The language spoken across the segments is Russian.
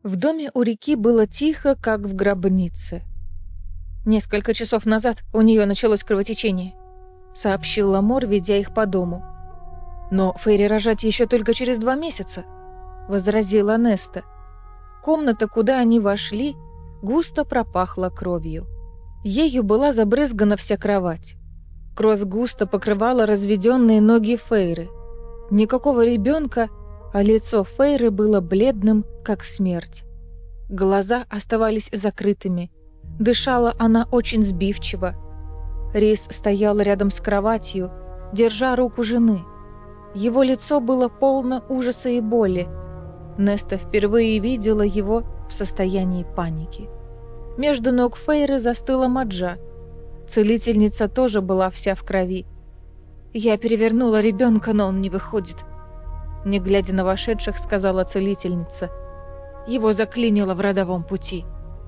В доме у реки было тихо, как в гробнице. «Несколько часов назад у нее началось кровотечение», — сообщил Ламор, ведя их по дому. «Но Фейри рожать еще только через 2 месяца», — возразила Неста. Комната, куда они вошли, густо пропахла кровью. Ею была забрызгана вся кровать. Кровь густо покрывала разведенные ноги Фейры. Никакого ребенка, а лицо Фейры было бледным, как смерть. Глаза оставались закрытыми. Дышала она очень сбивчиво. Рис стоял рядом с кроватью, держа руку жены. Его лицо было полно ужаса и боли. Неста впервые видела его в состоянии паники. Между ног Фейры застыла Маджа. Целительница тоже была вся в крови. «Я перевернула ребенка, но он не выходит», — не глядя на вошедших, сказала целительница. «Его заклинило в родовом пути».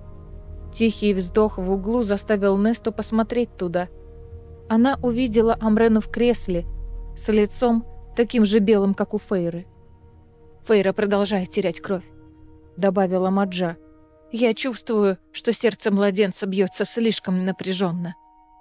Тихий вздох в углу заставил Несту посмотреть туда. Она увидела Амрену в кресле, с лицом таким же белым, как у Фейры. «Фейра продолжает терять кровь», — добавила Маджа. «Я чувствую, что сердце младенца бьется слишком напряженно».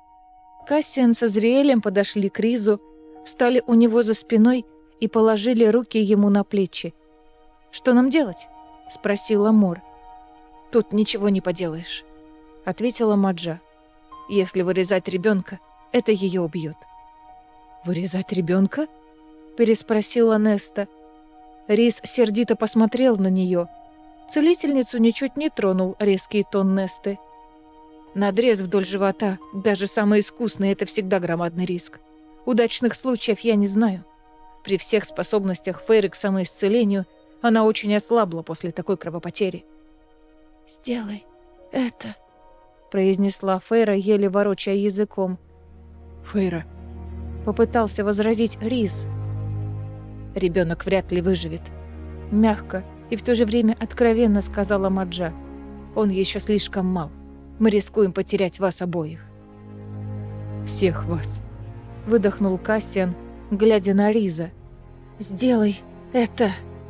Кассиан с Азриэлем подошли к Ризу, встали у него за спиной и положили руки ему на плечи. «Что нам делать?» — спросила Мор. «Тут ничего не поделаешь», — ответила Маджа. «Если вырезать ребенка, это ее убьет». «Вырезать ребенка?» — переспросила Неста. Риз сердито посмотрел на нее. Целительницу ничуть не тронул резкий тон Несты. «Надрез вдоль живота, даже самый искусный, это всегда громадный риск. Удачных случаев я не знаю. При всех способностях Фейры к самоисцелению она очень ослабла после такой кровопотери». «Сделай это», — произнесла Фейра, еле ворочая языком. «Фейра», — попытался возразить Риз. «Ребенок вряд ли выживет», — мягко и в то же время откровенно сказала Маджа. «Он еще слишком мал. Мы рискуем потерять вас обоих». «Всех вас», — выдохнул Кассиан, глядя на Риза. «Сделай это»,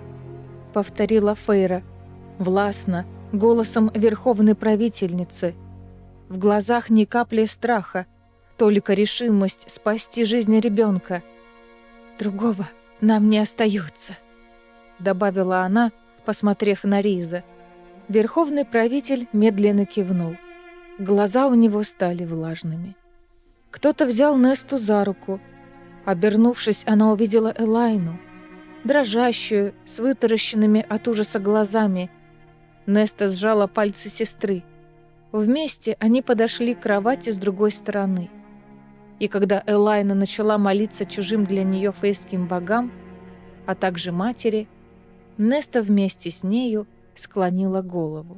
— повторила Фейра, властно, голосом верховной правительницы. В глазах ни капли страха, только решимость спасти жизнь ребенка. «Другого нам не остается», — добавила она, посмотрев на Риза. Верховный правитель медленно кивнул. Глаза у него стали влажными. Кто-то взял Несту за руку. Обернувшись, она увидела Элайну, дрожащую, с вытаращенными от ужаса глазами. Неста сжала пальцы сестры. Вместе они подошли к кровати с другой стороны. И когда Элайна начала молиться чужим для нее фейским богам, а также матери, Неста вместе с нею склонила голову.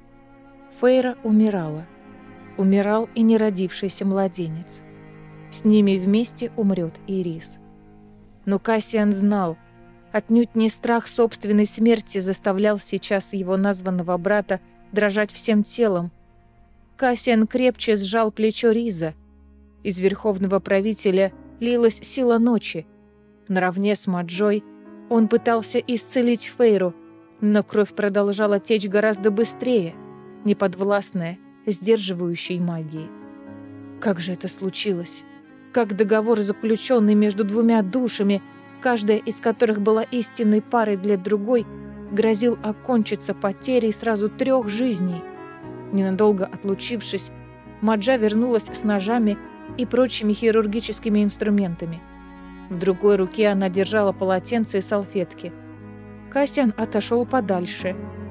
Фейра умирала. Умирал и неродившийся младенец. С ними вместе умрет и Рис. Но Кассиан знал, отнюдь не страх собственной смерти заставлял сейчас его названного брата дрожать всем телом. Кассиан крепче сжал плечо Риза. Из верховного правителя лилась сила ночи. Наравне с Маджой он пытался исцелить Фейру, но кровь продолжала течь гораздо быстрее, неподвластная сдерживающей магии. Как же это случилось? Как договор, заключенный между двумя душами, каждая из которых была истинной парой для другой, грозил окончиться потерей сразу 3 жизней? Ненадолго отлучившись, Маджа вернулась с ножами и прочими хирургическими инструментами. В другой руке она держала полотенце и салфетки. Кассиан отошел подальше.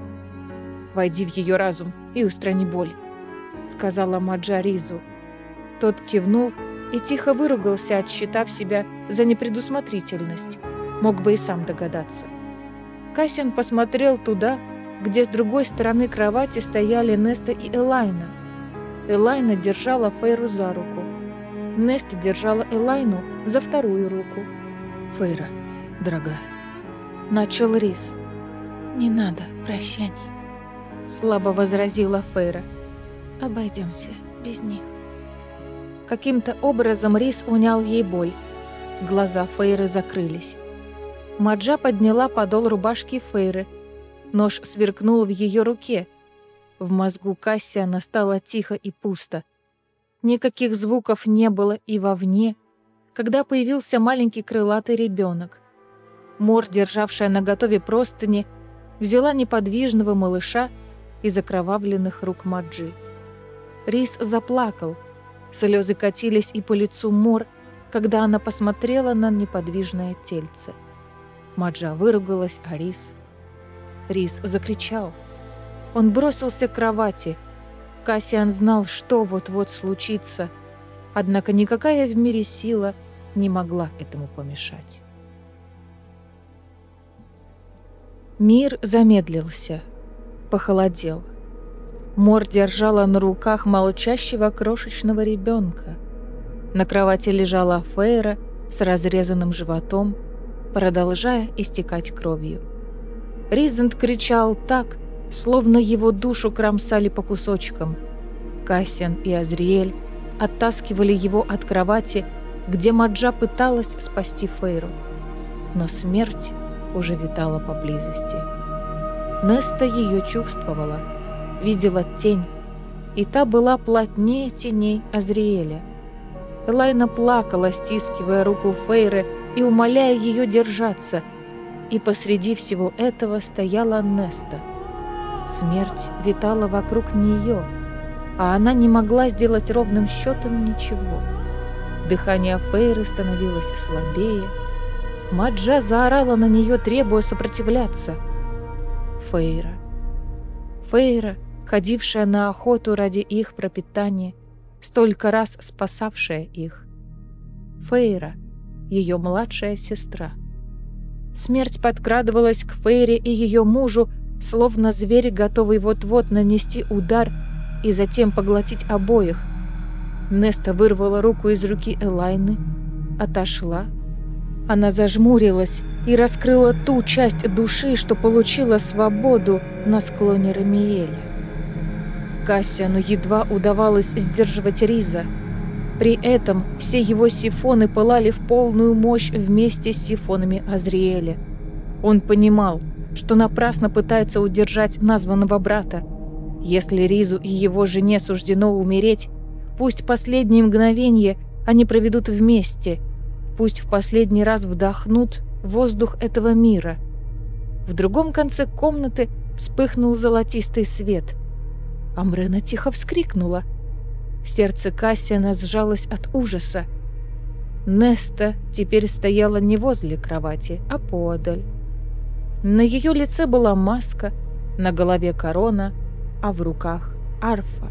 «Войди в ее разум и устрани боль», — сказала Маджа Ризу. Тот кивнул и тихо выругался, отсчитав себя за непредусмотрительность. Мог бы и сам догадаться. Кассиан посмотрел туда, где с другой стороны кровати стояли Неста и Элайна. Элайна держала Фейру за руку. Неста держала Элайну за вторую руку. «Фейра, дорогая», — начал Риз. «Не надо прощаний», — слабо возразила Фейра. «Обойдемся без них». Каким-то образом Риз унял ей боль. Глаза Фейры закрылись. Маджа подняла подол рубашки Фейры. Нож сверкнул в ее руке. В мозгу Кассиана стало тихо и пусто. Никаких звуков не было и вовне, когда появился маленький крылатый ребенок. Мор, державшая наготове простыни, взяла неподвижного малыша из окровавленных рук Маджи. Рис заплакал. Слезы катились и по лицу Мор, когда она посмотрела на неподвижное тельце. Маджа выругалась, а Рис закричал. Он бросился к кровати. Кассиан знал, что вот-вот случится, однако никакая в мире сила не могла этому помешать. Мир замедлился, похолодел. Мор держала на руках молчащего крошечного ребенка. На кровати лежала Фейра с разрезанным животом, продолжая истекать кровью. Ризент кричал так, словно его душу кромсали по кусочкам. Кассиан и Азриэль оттаскивали его от кровати, где Маджа пыталась спасти Фейру. Но смерть уже витала поблизости. Неста ее чувствовала, видела тень, и та была плотнее теней Азриэля. Элайна плакала, стискивая руку Фейры и умоляя ее держаться, и посреди всего этого стояла Неста. Смерть витала вокруг нее, а она не могла сделать ровным счетом ничего. Дыхание Фейры становилось слабее. Маджа заорала на нее, требуя сопротивляться. Фейра, ходившая на охоту ради их пропитания, столько раз спасавшая их. Фейра, ее младшая сестра. Смерть подкрадывалась к Фейре и ее мужу, словно зверь, готовый вот-вот нанести удар и затем поглотить обоих. Неста вырвала руку из руки Элайны, отошла. Она зажмурилась и раскрыла ту часть души, что получила свободу на склоне Рамиэля. Кассиану едва удавалось сдерживать Риза. При этом все его сифоны пылали в полную мощь вместе с сифонами Азриэля. Он понимал, что напрасно пытается удержать названного брата. Если Ризу и его жене суждено умереть, пусть последние мгновения они проведут вместе, пусть в последний раз вдохнут воздух этого мира. В другом конце комнаты вспыхнул золотистый свет. Амрена тихо вскрикнула. Сердце Кассиана сжалось от ужаса. Неста теперь стояла не возле кровати, а поодаль. На ее лице была маска, на голове корона, а в руках арфа.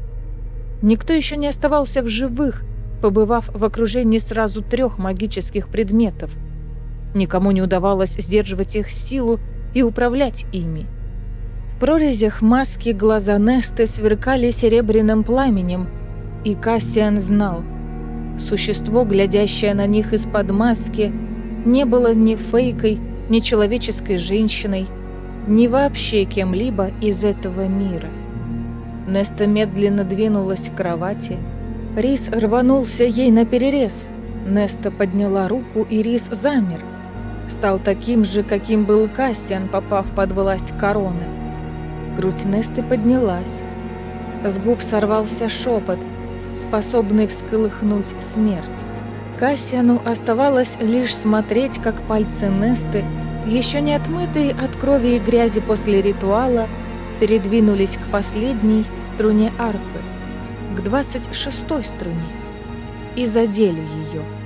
Никто еще не оставался в живых, побывав в окружении сразу 3 магических предметов. Никому не удавалось сдерживать их силу и управлять ими. В прорезях маски глаза Несты сверкали серебряным пламенем, и Кассиан знал, существо, глядящее на них из-под маски, не было ни фейкой, ни человеческой женщиной, ни вообще кем-либо из этого мира. Неста медленно двинулась к кровати. Рис рванулся ей наперерез. Неста подняла руку, и Рис замер. Стал таким же, каким был Кассиан, попав под власть короны. Грудь Несты поднялась. С губ сорвался шепот, способный всколыхнуть смерть. Кассиану оставалось лишь смотреть, как пальцы Несты, еще не отмытые от крови и грязи после ритуала, передвинулись к последней струне арфы, к 26-й струне, и задели ее.